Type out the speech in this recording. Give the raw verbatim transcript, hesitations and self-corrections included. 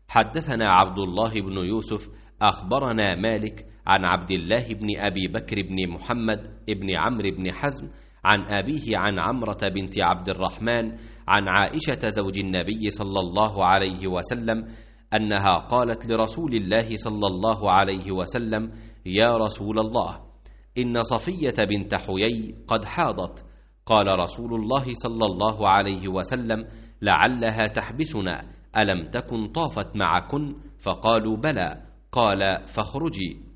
حدثنا عبد الله بن يوسف أخبرنا مالك عن عبد الله بن أبي بكر بن محمد بن عمرو بن حزم عن أبيه عن عمرة بنت عبد الرحمن عن عائشة زوج النبي صلى الله عليه وسلم أنها قالت لرسول الله صلى الله عليه وسلم: يا رسول الله، إن صفية بنت حيي قد حاضت. قال رسول الله صلى الله عليه وسلم: لعلها تحبسنا، ألم تكن طافت معكن؟ فقالوا: بلى. قال: فاخرجي.